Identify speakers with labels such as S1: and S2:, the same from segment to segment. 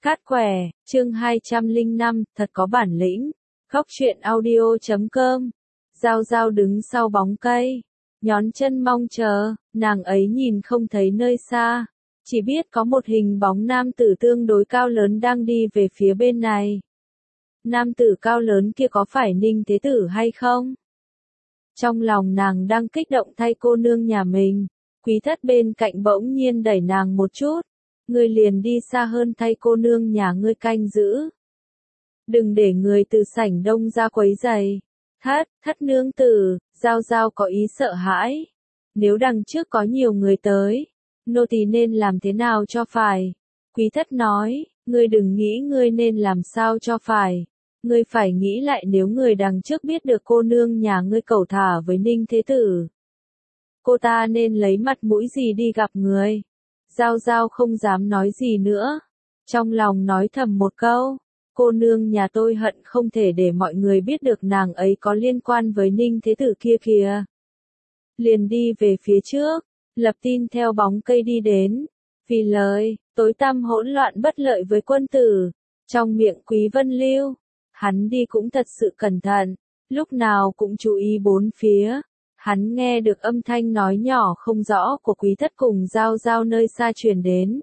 S1: Cát quẻ, chương 205, thật có bản lĩnh. Góc truyện audio.com. Giao Giao đứng sau bóng cây, nhón chân mong chờ, nàng ấy nhìn không thấy nơi xa, chỉ biết có một hình bóng nam tử tương đối cao lớn đang đi về phía bên này. Nam tử cao lớn kia có phải Ninh Thế Tử hay không? Trong lòng nàng đang kích động thay cô nương nhà mình, quý thất bên cạnh bỗng nhiên đẩy nàng một chút. Ngươi liền đi xa hơn thay cô nương nhà ngươi canh giữ. Đừng để người từ sảnh đông ra quấy rầy. Thất nương tử, Giao Giao có ý sợ hãi. Nếu đằng trước có nhiều người tới, nô tỳ nên làm thế nào cho phải? Quý thất nói, ngươi đừng nghĩ ngươi nên làm sao cho phải. Ngươi phải nghĩ lại nếu người đằng trước biết được cô nương nhà ngươi cẩu thả với Ninh Thế Tử. Cô ta nên lấy mặt mũi gì đi gặp người? Giao Giao không dám nói gì nữa. Trong lòng nói thầm một câu, cô nương nhà tôi hận không thể để mọi người biết được nàng ấy có liên quan với Ninh Thế Tử kia kìa. Liền đi về phía trước, Lập Tin theo bóng cây đi đến. Vì lời, tối tăm hỗn loạn bất lợi với quân tử. Trong miệng Quý Vân Lưu, hắn đi cũng thật sự cẩn thận, lúc nào cũng chú ý bốn phía. Hắn nghe được âm thanh nói nhỏ không rõ của quý thất cùng Giao Giao nơi xa truyền đến.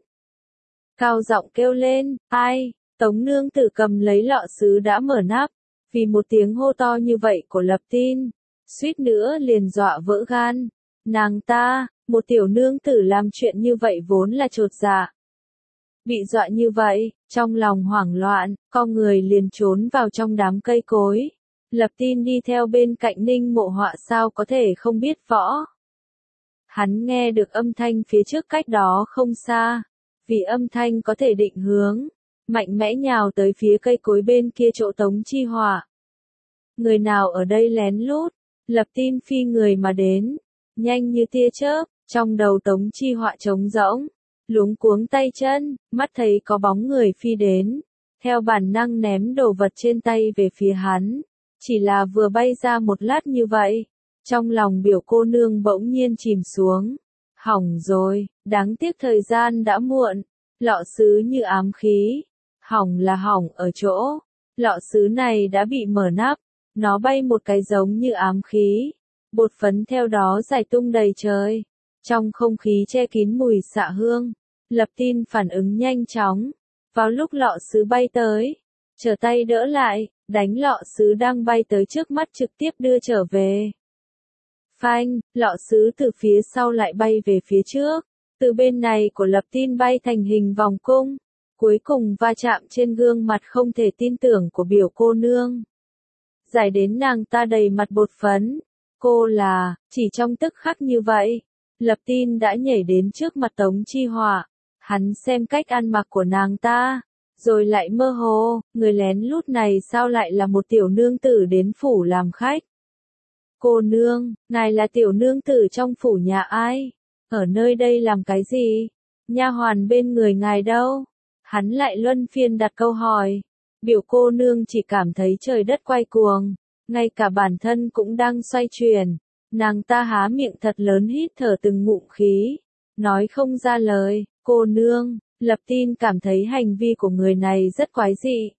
S1: Cao giọng kêu lên, ai? Tống nương tử cầm lấy lọ sứ đã mở nắp. Vì một tiếng hô to như vậy của Lập Tin, suýt nữa liền dọa vỡ gan. Nàng ta, một tiểu nương tử làm chuyện như vậy vốn là chột dạ. Bị dọa như vậy, trong lòng hoảng loạn, con người liền trốn vào trong đám cây cối. Lập Tin đi theo bên cạnh Ninh Mộ Họa sao có thể không biết võ. Hắn nghe được âm thanh phía trước cách đó không xa, vì âm thanh có thể định hướng, mạnh mẽ nhào tới phía cây cối bên kia chỗ Tống Chi Họa. Người nào ở đây lén lút? Lập Tin phi người mà đến, nhanh như tia chớp, trong đầu Tống Chi Họa trống rỗng, luống cuống tay chân, mắt thấy có bóng người phi đến, theo bản năng ném đồ vật trên tay về phía hắn. Chỉ là vừa bay ra một lát như vậy, trong lòng biểu cô nương bỗng nhiên chìm xuống. Hỏng rồi, đáng tiếc thời gian đã muộn, lọ sứ như ám khí. Hỏng là hỏng ở chỗ, lọ sứ này đã bị mở nắp, nó bay một cái giống như ám khí. Bột phấn theo đó rải tung đầy trời, trong không khí che kín mùi xạ hương. Lập Tin phản ứng nhanh chóng, vào lúc lọ sứ bay tới, trở tay đỡ lại, đánh lọ sứ đang bay tới trước mắt trực tiếp đưa trở về. Phanh, lọ sứ từ phía sau lại bay về phía trước, từ bên này của Lập Tin bay thành hình vòng cung, cuối cùng va chạm trên gương mặt không thể tin tưởng của biểu cô nương. Giải đến nàng ta đầy mặt bột phấn, cô là, chỉ trong tức khắc như vậy, Lập Tin đã nhảy đến trước mặt Tống Chi Họa, hắn xem cách ăn mặc của nàng ta. Rồi lại mơ hồ, người lén lút này sao lại là một tiểu nương tử đến phủ làm khách? Cô nương, ngài là tiểu nương tử trong phủ nhà ai? Ở nơi đây làm cái gì? Nha hoàn bên người ngài đâu? Hắn lại luân phiên đặt câu hỏi. Biểu cô nương chỉ cảm thấy trời đất quay cuồng, ngay cả bản thân cũng đang xoay chuyển. Nàng ta há miệng thật lớn hít thở từng ngụm khí, nói không ra lời. Cô nương. Lập Tin cảm thấy hành vi của người này rất quái dị.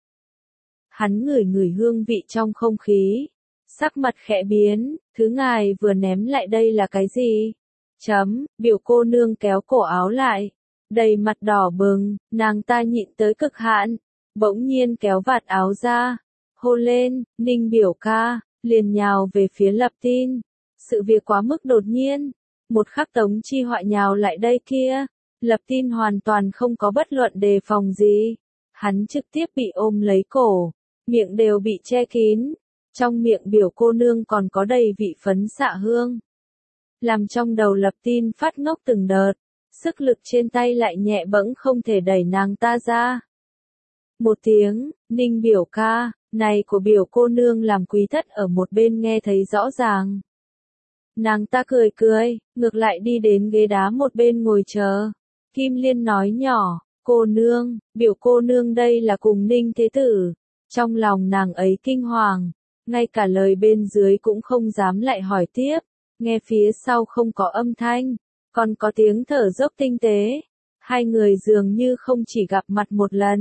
S1: Hắn ngửi ngửi hương vị trong không khí, sắc mặt khẽ biến, thứ ngài vừa ném lại đây là cái gì? Biểu cô nương kéo cổ áo lại, đầy mặt đỏ bừng, nàng ta nhịn tới cực hạn, bỗng nhiên kéo vạt áo ra, hô lên, Ninh biểu ca, liền nhào về phía Lập Tin. Sự việc quá mức đột nhiên, một khắc Tống Chi Họa nhào lại đây kia. Lập Tin hoàn toàn không có bất luận đề phòng gì. Hắn trực tiếp bị ôm lấy cổ, miệng đều bị che kín. Trong miệng biểu cô nương còn có đầy vị phấn xạ hương. Làm trong đầu Lập Tin phát ngốc từng đợt, sức lực trên tay lại nhẹ bẫng không thể đẩy nàng ta ra. Một tiếng, Ninh biểu ca, này của biểu cô nương làm quý thất ở một bên nghe thấy rõ ràng. Nàng ta cười cười, ngược lại đi đến ghế đá một bên ngồi chờ. Kim Liên nói nhỏ, cô nương, biểu cô nương đây là cùng Ninh Thế Tử. Trong lòng nàng ấy kinh hoàng, ngay cả lời bên dưới cũng không dám lại hỏi tiếp. Nghe phía sau không có âm thanh, còn có tiếng thở dốc tinh tế. Hai người dường như không chỉ gặp mặt một lần,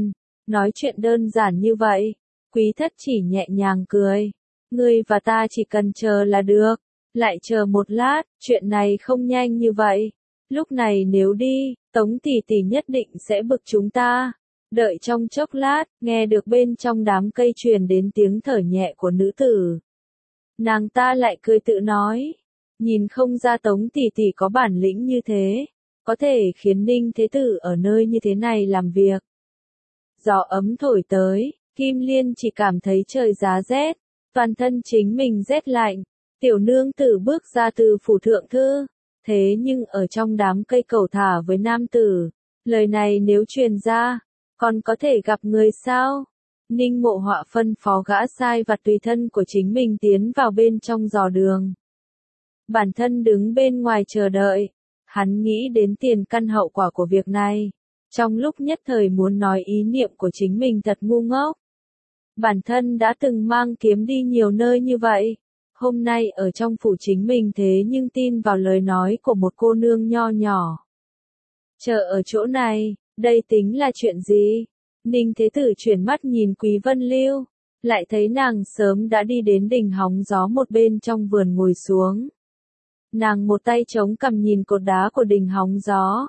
S1: Nói chuyện đơn giản như vậy, Quý Thất chỉ nhẹ nhàng cười. Ngươi và ta chỉ cần chờ là được. Lại chờ một lát, chuyện này không nhanh như vậy. Lúc này nếu đi, Tống tỷ tỷ nhất định sẽ bực chúng ta. Đợi trong chốc lát, nghe được bên trong đám cây truyền đến tiếng thở nhẹ của nữ tử. Nàng ta lại cười tự nói. Nhìn không ra Tống tỷ tỷ có bản lĩnh như thế. Có thể khiến Ninh Thế Tử ở nơi như thế này làm việc. Gió ấm thổi tới, Kim Liên chỉ cảm thấy trời giá rét. Toàn thân chính mình rét lạnh. Tiểu nương tử bước ra từ phủ thượng thư. Thế nhưng ở trong đám cây cầu thả với nam tử. Lời này nếu truyền ra, còn có thể gặp người sao? Ninh Mộ Họa phân phó gã sai vặt tùy thân của chính mình tiến vào bên trong dò đường. Bản thân đứng bên ngoài chờ đợi. Hắn nghĩ đến tiền căn hậu quả của việc này. Trong lúc nhất thời muốn nói ý niệm của chính mình thật ngu ngốc. Bản thân đã từng mang kiếm đi nhiều nơi như vậy. Hôm nay ở trong phủ chính mình thế nhưng tin vào lời nói của một cô nương nho nhỏ. Chờ ở chỗ này, đây tính là chuyện gì? Ninh Thế Tử chuyển mắt nhìn Quý Vân Lưu, lại thấy nàng sớm đã đi đến đỉnh hóng gió một bên trong vườn ngồi xuống. Nàng một tay chống cằm nhìn cột đá của đỉnh hóng gió.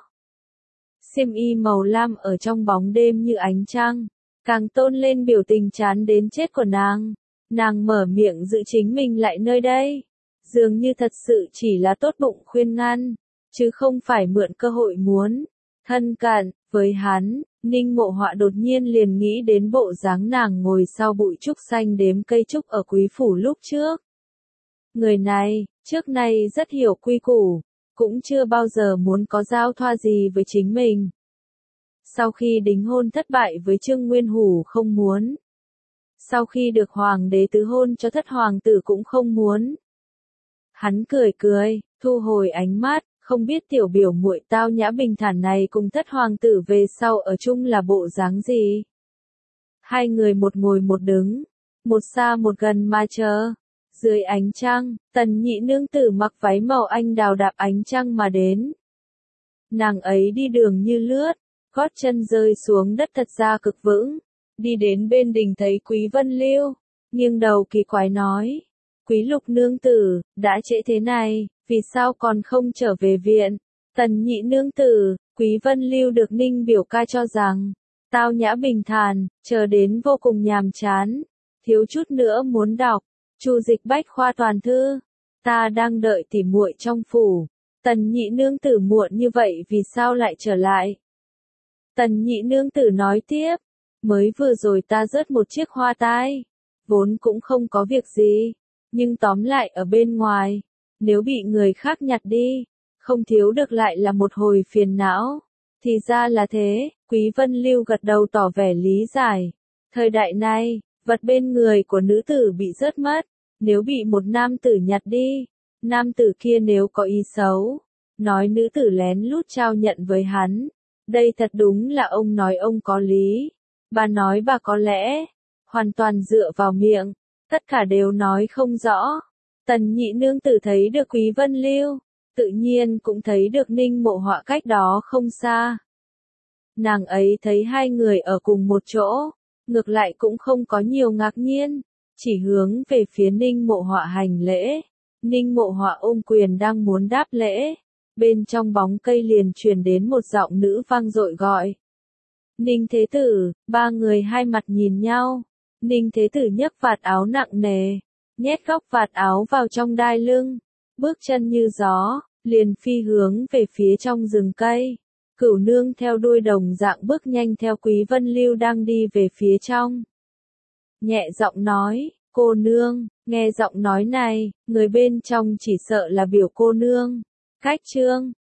S1: Xiêm y màu lam ở trong bóng đêm như ánh trăng, càng tôn lên biểu tình chán đến chết của nàng. Nàng mở miệng giữ chính mình lại nơi đây. Dường như thật sự chỉ là tốt bụng khuyên ngăn, chứ không phải mượn cơ hội muốn thân cận với hắn. Ninh Mộ Họa đột nhiên liền nghĩ đến bộ dáng nàng ngồi sau bụi trúc xanh đếm cây trúc ở quý phủ lúc trước. Người này, trước nay rất hiểu quy củ, cũng chưa bao giờ muốn có giao thoa gì với chính mình. Sau khi đính hôn thất bại với Trương Nguyên Hủ không muốn. Sau khi được hoàng đế tứ hôn cho thất hoàng tử cũng không muốn. Hắn cười cười, thu hồi ánh mắt, không biết tiểu biểu muội tao nhã bình thản này cùng thất hoàng tử về sau ở chung là bộ dáng gì. Hai người một ngồi một đứng, một xa một gần mà chờ. Dưới ánh trăng, Tần nhị nương tử mặc váy màu anh đào đạp ánh trăng mà đến. Nàng ấy đi đường như lướt, gót chân rơi xuống đất thật ra cực vững. Đi đến bên đình thấy Quý Vân Lưu, nghiêng đầu kỳ quái nói. Quý Lục nương tử, đã trễ thế này, vì sao còn không trở về viện? Tần nhị nương tử, Quý Vân Lưu được Ninh biểu ca cho rằng, tao nhã bình thản, chờ đến vô cùng nhàm chán, thiếu chút nữa muốn đọc, Chu Dịch Bách Khoa toàn thư. Ta đang đợi tỉ muội trong phủ. Tần nhị nương tử muộn như vậy vì sao lại trở lại? Tần nhị nương tử nói tiếp, mới vừa rồi ta rớt một chiếc hoa tai, vốn cũng không có việc gì, nhưng tóm lại ở bên ngoài, nếu bị người khác nhặt đi, không thiếu được lại là một hồi phiền não. Thì ra là thế, Quý Vân Lưu gật đầu tỏ vẻ lý giải. Thời đại này, vật bên người của nữ tử bị rớt mất, nếu bị một nam tử nhặt đi, nam tử kia nếu có ý xấu, nói nữ tử lén lút trao nhận với hắn. Đây thật đúng là ông nói ông có lý, bà nói bà có lẽ, hoàn toàn dựa vào miệng, tất cả đều nói không rõ. Tần nhị nương tử thấy được Quý Vân Lưu, tự nhiên cũng thấy được Ninh Mộ Họa cách đó không xa. Nàng ấy thấy hai người ở cùng một chỗ, ngược lại cũng không có nhiều ngạc nhiên, chỉ hướng về phía Ninh Mộ Họa hành lễ. Ninh Mộ Họa ôm quyền đang muốn đáp lễ, bên trong bóng cây liền truyền đến một giọng nữ vang dội gọi. Ninh Thế Tử, ba người hai mặt nhìn nhau. Ninh Thế Tử nhấc vạt áo nặng nề, nhét góc vạt áo vào trong đai lưng, bước chân như gió, liền phi hướng về phía trong rừng cây. Cửu nương theo đuôi đồng dạng bước nhanh theo Quý Vân Lưu đang đi về phía trong. Nhẹ giọng nói, cô nương, nghe giọng nói này, người bên trong chỉ sợ là biểu cô nương. Cách Trương,